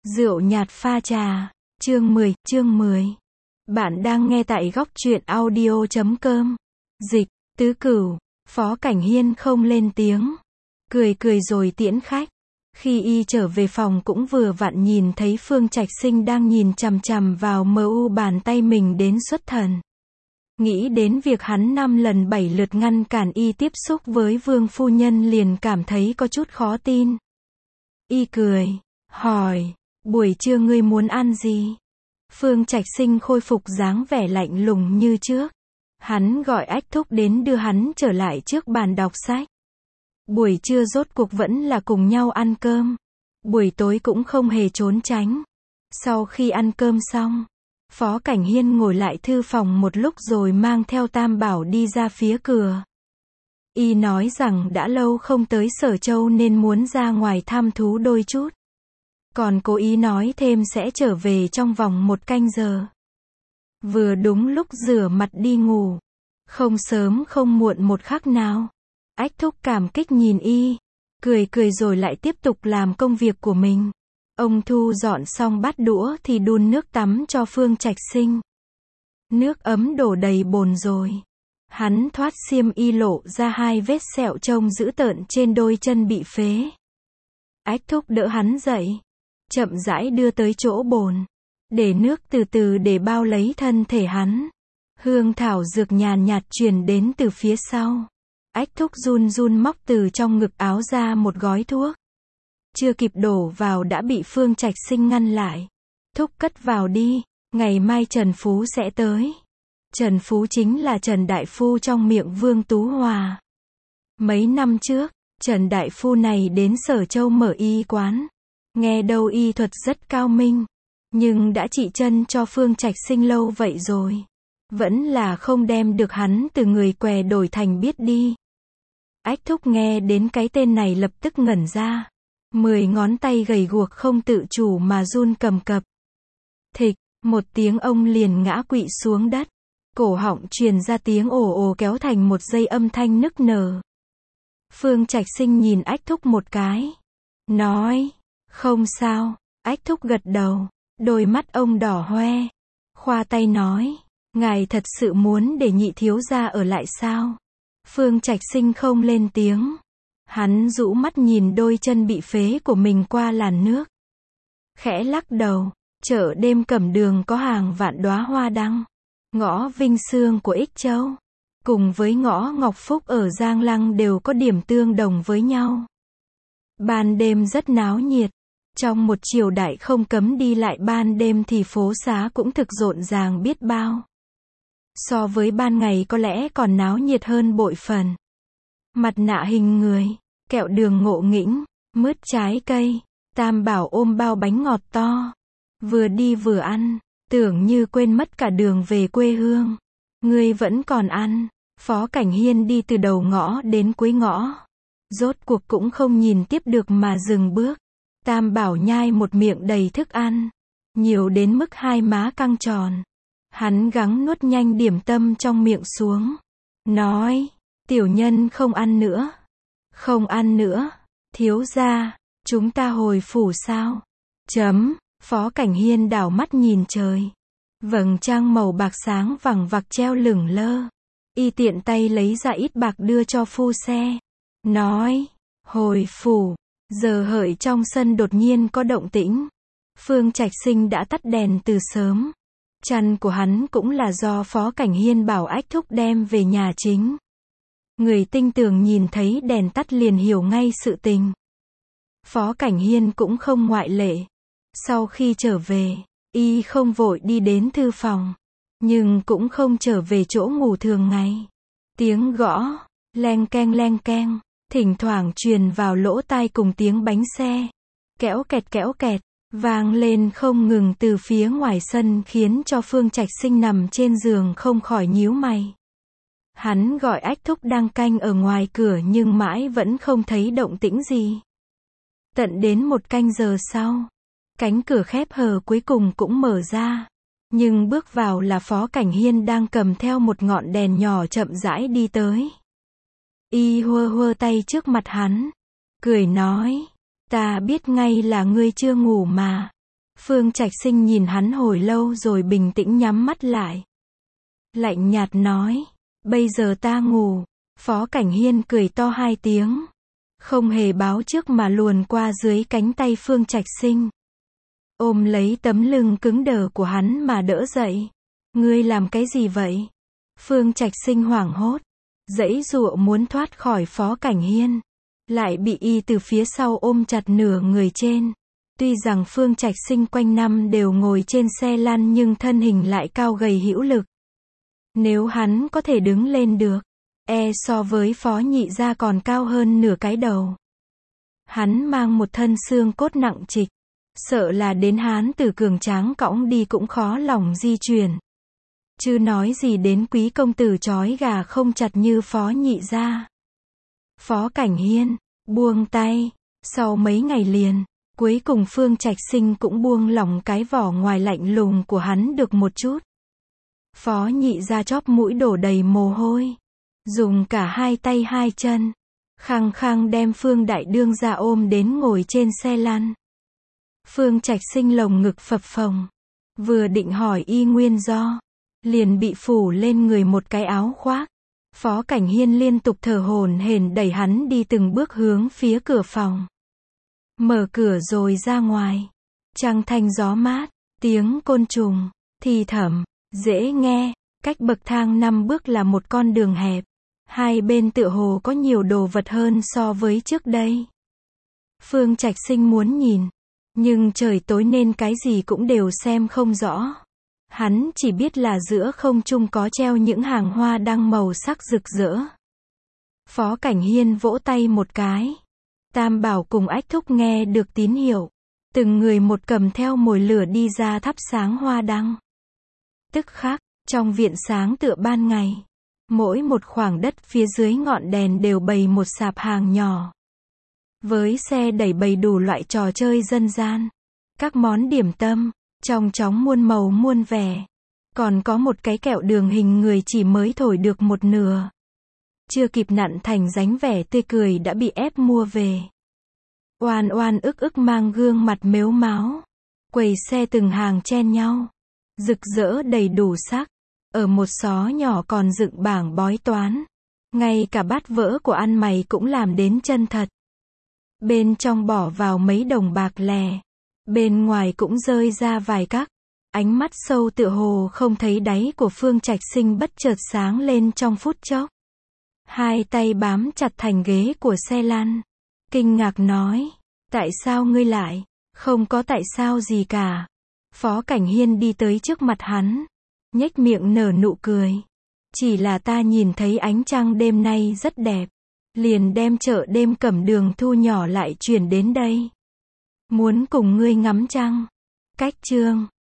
Rượu nhạt pha trà. Chương 10. Bạn đang nghe tại góc truyện audio.com. Dịch, Tứ Cửu. Phó Cảnh Hiên không lên tiếng. Cười rồi tiễn khách. Khi y trở về phòng cũng vừa vặn nhìn thấy Phương Trạch Sinh đang nhìn chằm chằm vào mu bàn tay mình đến xuất thần. Nghĩ đến việc hắn 5 lần 7 lượt ngăn cản y tiếp xúc với Vương phu nhân liền cảm thấy có chút khó tin. Y cười, hỏi, buổi trưa ngươi muốn ăn gì? Phương Trạch Sinh khôi phục dáng vẻ lạnh lùng như trước. Hắn gọi Ách Thúc đến đưa hắn trở lại trước bàn đọc sách. Buổi trưa rốt cuộc vẫn là cùng nhau ăn cơm. Buổi tối cũng không hề trốn tránh. Sau khi ăn cơm xong, Phó Cảnh Hiên ngồi lại thư phòng một lúc rồi mang theo Tam Bảo đi ra phía cửa. Y nói rằng đã lâu không tới Sở Châu nên muốn ra ngoài thăm thú đôi chút. Còn cố ý nói thêm sẽ trở về trong vòng 1 canh giờ. Vừa đúng lúc rửa mặt đi ngủ. Không sớm không muộn một khắc nào. Ách Thúc cảm kích nhìn y. Cười rồi lại tiếp tục làm công việc của mình. Ông thu dọn xong bát đũa thì đun nước tắm cho Phương Trạch Sinh. Nước ấm đổ đầy bồn rồi. Hắn thoát xiêm y lộ ra 2 vết sẹo trông dữ tợn trên đôi chân bị phế. Ách Thúc đỡ hắn dậy. Chậm rãi đưa tới chỗ bồn. Để nước từ từ để bao lấy thân thể hắn. Hương thảo dược nhàn nhạt truyền đến từ phía sau. Ách Thúc run móc từ trong ngực áo ra một gói thuốc. Chưa kịp đổ vào đã bị Phương Trạch Sinh ngăn lại. Thúc cất vào đi, ngày mai Trần Phú sẽ tới. Trần Phú chính là Trần Đại Phu trong miệng Vương Tú Hòa. Mấy năm trước, Trần Đại Phu này đến Sở Châu mở y quán. Nghe đâu y thuật rất cao minh. Nhưng đã trị chân cho Phương Trạch Sinh lâu vậy rồi. Vẫn là không đem được hắn từ người què đổi thành biết đi. Ách Thúc nghe đến cái tên này lập tức ngẩn ra. 10 ngón tay gầy guộc không tự chủ mà run cầm cập. Thịch, một tiếng ông liền ngã quỵ xuống đất. Cổ họng truyền ra tiếng ồ ồ kéo thành một dây âm thanh nức nở. Phương Trạch Sinh nhìn Ách Thúc một cái. Nói, không sao. Ách Thúc gật đầu. Đôi mắt ông đỏ hoe. Khoa tay nói, ngài thật sự muốn để nhị thiếu gia ở lại sao? Phương Trạch Sinh không lên tiếng. Hắn rũ mắt nhìn đôi chân bị phế của mình qua làn nước. Khẽ lắc đầu. Chợ đêm Cẩm Đường có hàng vạn đóa hoa đăng. Ngõ Vinh Sương của Ích Châu cùng với ngõ Ngọc Phúc ở Giang Lăng đều có điểm tương đồng với nhau. Ban đêm rất náo nhiệt. Trong một triều đại không cấm đi lại ban đêm thì phố xá cũng thực rộn ràng biết bao. So với ban ngày có lẽ còn náo nhiệt hơn bội phần. Mặt nạ hình người, kẹo đường ngộ nghĩnh, mứt trái cây, Tam Bảo ôm bao bánh ngọt to. Vừa đi vừa ăn, tưởng như quên mất cả đường về quê hương. Ngươi vẫn còn ăn. Phó Cảnh Hiên đi từ đầu ngõ đến cuối ngõ. Rốt cuộc cũng không nhìn tiếp được mà dừng bước. Tam Bảo nhai một miệng đầy thức ăn. Nhiều đến mức 2 má căng tròn. Hắn gắng nuốt nhanh điểm tâm trong miệng xuống. Nói, tiểu nhân không ăn nữa. Không ăn nữa. Thiếu gia, chúng ta hồi phủ sao? Phó Cảnh Hiên đảo mắt nhìn trời. Vầng trăng màu bạc sáng vằng vặc treo lửng lơ. Y tiện tay lấy ra ít bạc đưa cho phu xe. Nói, hồi phủ. Giờ hợi trong sân đột nhiên có động tĩnh. Phương Trạch Sinh đã tắt đèn từ sớm. Chăn của hắn cũng là do Phó Cảnh Hiên bảo Ách Thúc đem về nhà chính. Người tinh tường nhìn thấy đèn tắt liền hiểu ngay sự tình. Phó Cảnh Hiên cũng không ngoại lệ. Sau khi trở về, y không vội đi đến thư phòng. Nhưng cũng không trở về chỗ ngủ thường ngày. Tiếng gõ, leng keng. Thỉnh thoảng truyền vào lỗ tai cùng tiếng bánh xe. Kéo kẹt, vang lên không ngừng từ phía ngoài sân khiến cho Phương Trạch Sinh nằm trên giường không khỏi nhíu mày. Hắn gọi Ách Thúc đang canh ở ngoài cửa nhưng mãi vẫn không thấy động tĩnh gì. Tận đến 1 canh giờ sau, cánh cửa khép hờ cuối cùng cũng mở ra. Nhưng bước vào là Phó Cảnh Hiên đang cầm theo một ngọn đèn nhỏ chậm rãi đi tới. Y hơ tay trước mặt hắn. Cười nói, ta biết ngay là ngươi chưa ngủ mà. Phương Trạch Sinh nhìn hắn hồi lâu rồi bình tĩnh nhắm mắt lại. Lạnh nhạt nói, bây giờ ta ngủ. Phó Cảnh Hiên cười to 2 tiếng. Không hề báo trước mà luồn qua dưới cánh tay Phương Trạch Sinh. Ôm lấy tấm lưng cứng đờ của hắn mà đỡ dậy. Ngươi làm cái gì vậy? Phương Trạch Sinh hoảng hốt. Giãy giụa muốn thoát khỏi Phó Cảnh Hiên. Lại bị y từ phía sau ôm chặt nửa người trên. Tuy rằng Phương Trạch Sinh quanh năm đều ngồi trên xe lăn nhưng thân hình lại cao gầy hữu lực. Nếu hắn có thể đứng lên được, so với Phó Nhị gia còn cao hơn nửa cái đầu. Hắn mang một thân xương cốt nặng trịch, sợ là đến Hán Tử cường tráng cõng đi cũng khó lòng di chuyển. Chứ nói gì đến quý công tử trói gà không chặt như Phó Nhị gia. Phó Cảnh Hiên buông tay. Sau mấy ngày liền, cuối cùng Phương Trạch Sinh cũng buông lỏng cái vỏ ngoài lạnh lùng của hắn được một chút. Phó Nhị gia chóp mũi đổ đầy mồ hôi, dùng cả 2 tay 2 chân, khăng khăng đem Phương Đại Đương gia ôm đến ngồi trên xe lăn. Phương Trạch Sinh lồng ngực phập phồng, vừa định hỏi y nguyên do, liền bị phủ lên người một cái áo khoác. Phó Cảnh Hiên liên tục thở hổn hển đẩy hắn đi từng bước hướng phía cửa phòng. Mở cửa rồi ra ngoài. Trăng thanh gió mát, tiếng côn trùng thì thầm, dễ nghe. Cách bậc thang 5 bước là một con đường hẹp. Hai bên tựa hồ có nhiều đồ vật hơn so với trước đây. Phương Trạch Sinh muốn nhìn, nhưng trời tối nên cái gì cũng đều xem không rõ. Hắn chỉ biết là giữa không trung có treo những hàng hoa đăng màu sắc rực rỡ. Phó Cảnh Hiên vỗ tay một cái. Tam Bảo cùng Ách Thúc nghe được tín hiệu. Từng người một cầm theo mồi lửa đi ra thắp sáng hoa đăng. Tức khắc, trong viện sáng tựa ban ngày. Mỗi một khoảng đất phía dưới ngọn đèn đều bày một sạp hàng nhỏ. Với xe đẩy bày đủ loại trò chơi dân gian. Các món điểm tâm, trong chóng muôn màu muôn vẻ. Còn có một cái kẹo đường hình người chỉ mới thổi được một nửa. Chưa kịp nặn thành dáng vẻ tươi cười đã bị ép mua về. Oan oan ức ức mang gương mặt mếu máo. Quầy xe từng hàng chen nhau. Rực rỡ đầy đủ sắc. Ở một xó nhỏ còn dựng bảng bói toán. Ngay cả bát vỡ của ăn mày cũng làm đến chân thật. Bên trong bỏ vào mấy đồng bạc lẻ. Bên ngoài cũng rơi ra vài các. Ánh mắt sâu tựa hồ không thấy đáy của Phương Trạch Sinh bất chợt sáng lên trong phút chốc. Hai tay bám chặt thành ghế của xe lăn. Kinh ngạc nói. Tại sao ngươi lại? Không có tại sao gì cả. Phó Cảnh Hiên đi tới trước mặt hắn. Nhếch miệng nở nụ cười. Chỉ là ta nhìn thấy ánh trăng đêm nay rất đẹp. Liền đem chợ đêm Cẩm Đường thu nhỏ lại chuyển đến đây. Muốn cùng ngươi ngắm trăng. Cách chương